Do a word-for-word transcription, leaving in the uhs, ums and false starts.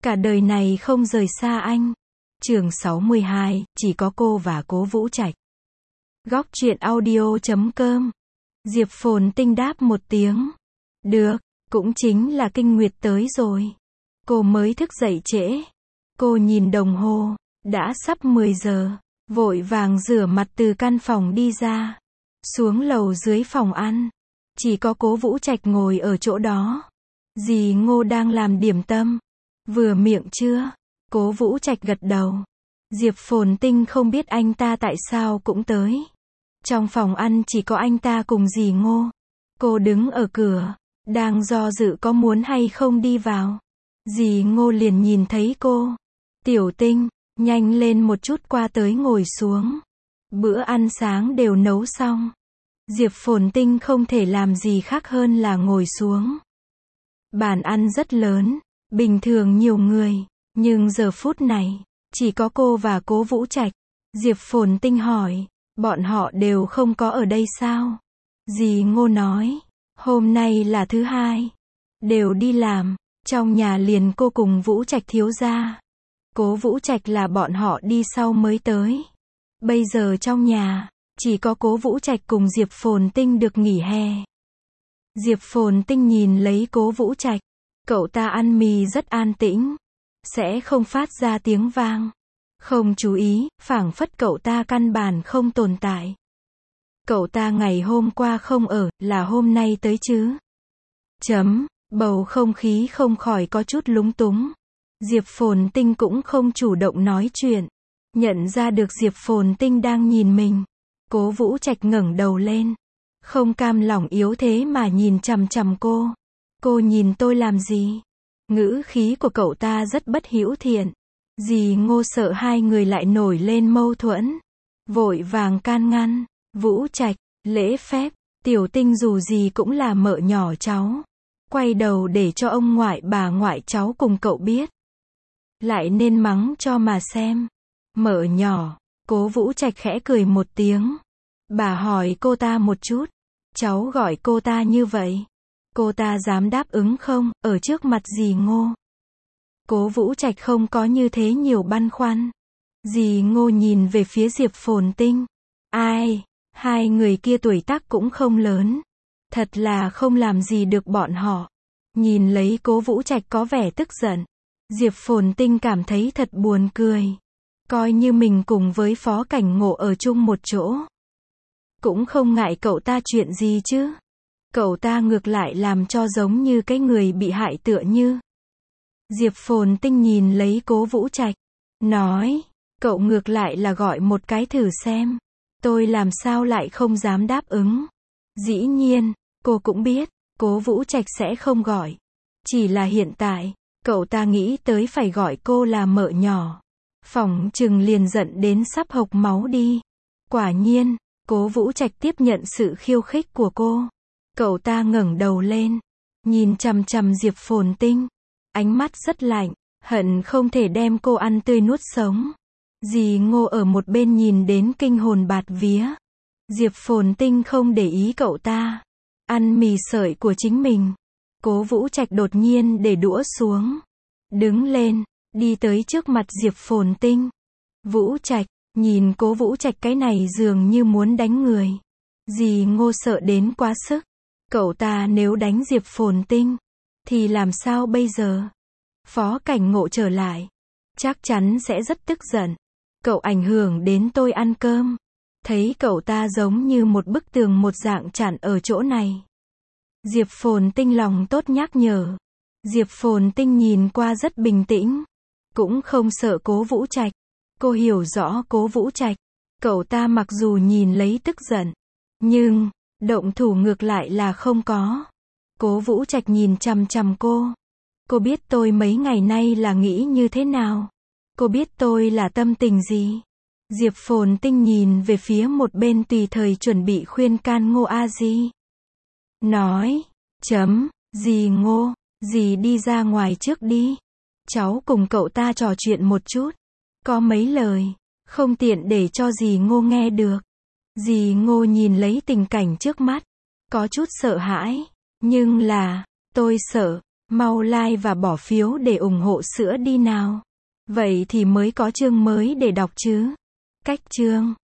Cả đời này không rời xa anh. Chương sáu mươi hai, chỉ có cô và Cố Vũ Trạch. Góc truyện audio chấm com. Diệp Phồn Tinh đáp một tiếng. Được, cũng chính là kinh nguyệt tới rồi. Cô mới thức dậy trễ. Cô nhìn đồng hồ, đã sắp mười giờ, vội vàng rửa mặt từ căn phòng đi ra. Xuống lầu dưới phòng ăn. Chỉ có Cố Vũ Trạch ngồi ở chỗ đó. Dì Ngô đang làm điểm tâm. Vừa miệng chưa? Cố Vũ Trạch gật đầu. Diệp Phồn Tinh không biết anh ta tại sao cũng tới. Trong phòng ăn chỉ có anh ta cùng dì Ngô. Cô đứng ở cửa, đang do dự có muốn hay không đi vào. Dì Ngô liền nhìn thấy cô. Tiểu Tinh, nhanh lên một chút qua tới ngồi xuống. Bữa ăn sáng đều nấu xong. Diệp Phồn Tinh không thể làm gì khác hơn là ngồi xuống. Bàn ăn rất lớn, bình thường nhiều người, nhưng giờ phút này, chỉ có cô và Cố Vũ Trạch. Diệp Phồn Tinh hỏi, bọn họ đều không có ở đây sao? Dì Ngô nói, hôm nay là thứ hai, đều đi làm, trong nhà liền cô cùng Vũ Trạch thiếu gia. Cố Vũ Trạch là bọn họ đi sau mới tới. Bây giờ trong nhà, chỉ có Cố Vũ Trạch cùng Diệp Phồn Tinh được nghỉ hè. Diệp Phồn Tinh nhìn lấy Cố Vũ Trạch, cậu ta ăn mì rất an tĩnh, sẽ không phát ra tiếng vang, không chú ý, phảng phất cậu ta căn bản không tồn tại. Cậu ta ngày hôm qua không ở, là hôm nay tới chứ? Chấm, bầu không khí không khỏi có chút lúng túng. Diệp Phồn Tinh cũng không chủ động nói chuyện, nhận ra được Diệp Phồn Tinh đang nhìn mình. Cố Vũ Trạch ngẩng đầu lên, không cam lòng yếu thế mà nhìn chằm chằm cô. Cô nhìn tôi làm gì? Ngữ khí của cậu ta rất bất hữu thiện. Dì Ngô sợ hai người lại nổi lên mâu thuẫn, vội vàng can ngăn. Vũ Trạch, lễ phép, Tiểu Tinh dù gì cũng là mợ nhỏ cháu. Quay đầu để cho ông ngoại bà ngoại cháu cùng cậu biết. Lại nên mắng cho mà xem. Mợ nhỏ, Cố Vũ Trạch khẽ cười một tiếng. Bà hỏi cô ta một chút, cháu gọi cô ta như vậy, cô ta dám đáp ứng không, ở trước mặt dì Ngô? Cố Vũ Trạch không có như thế nhiều băn khoăn. Dì Ngô nhìn về phía Diệp Phồn Tinh. Ai, hai người kia tuổi tác cũng không lớn. Thật là không làm gì được bọn họ. Nhìn lấy Cố Vũ Trạch có vẻ tức giận. Diệp Phồn Tinh cảm thấy thật buồn cười. Coi như mình cùng với Phó Cảnh Ngộ ở chung một chỗ, cũng không ngại cậu ta chuyện gì chứ. Cậu ta ngược lại làm cho giống như cái người bị hại tựa như. Diệp Phồn Tinh nhìn lấy Cố Vũ Trạch, nói, cậu ngược lại là gọi một cái thử xem. Tôi làm sao lại không dám đáp ứng. Dĩ nhiên, cô cũng biết, Cố Vũ Trạch sẽ không gọi. Chỉ là hiện tại, cậu ta nghĩ tới phải gọi cô là mợ nhỏ. Phỏng chừng liền giận đến sắp hộc máu đi. Quả nhiên, Cố Vũ Trạch tiếp nhận sự khiêu khích của cô. Cậu ta ngẩng đầu lên, nhìn chằm chằm Diệp Phồn Tinh. Ánh mắt rất lạnh, hận không thể đem cô ăn tươi nuốt sống. Dì Ngô ở một bên nhìn đến kinh hồn bạt vía. Diệp Phồn Tinh không để ý cậu ta, ăn mì sợi của chính mình. Cố Vũ Trạch đột nhiên để đũa xuống, đứng lên, đi tới trước mặt Diệp Phồn Tinh. Vũ Trạch, nhìn Cố Vũ Trạch cái này dường như muốn đánh người. Dì Ngô sợ đến quá sức. Cậu ta nếu đánh Diệp Phồn Tinh, thì làm sao bây giờ? Phó Cảnh Ngộ trở lại, chắc chắn sẽ rất tức giận. Cậu ảnh hưởng đến tôi ăn cơm. Thấy cậu ta giống như một bức tường một dạng chặn ở chỗ này. Diệp Phồn Tinh lòng tốt nhắc nhở. Diệp Phồn Tinh nhìn qua rất bình tĩnh, cũng không sợ Cố Vũ Trạch. Cô hiểu rõ Cố Vũ Trạch. Cậu ta mặc dù nhìn lấy tức giận, nhưng động thủ ngược lại là không có. Cố Vũ Trạch nhìn chằm chằm cô. Cô biết tôi mấy ngày nay là nghĩ như thế nào? Cô biết tôi là tâm tình gì? Diệp Phồn Tinh nhìn về phía một bên tùy thời chuẩn bị khuyên can Ngô A Di. Nói, chấm, dì Ngô, dì đi ra ngoài trước đi. Cháu cùng cậu ta trò chuyện một chút. Có mấy lời, không tiện để cho dì Ngô nghe được. Dì Ngô nhìn lấy tình cảnh trước mắt, có chút sợ hãi. Nhưng là, tôi sợ, Mau like và bỏ phiếu để ủng hộ sữa đi nào. Vậy thì mới có chương mới để đọc chứ. Cách chương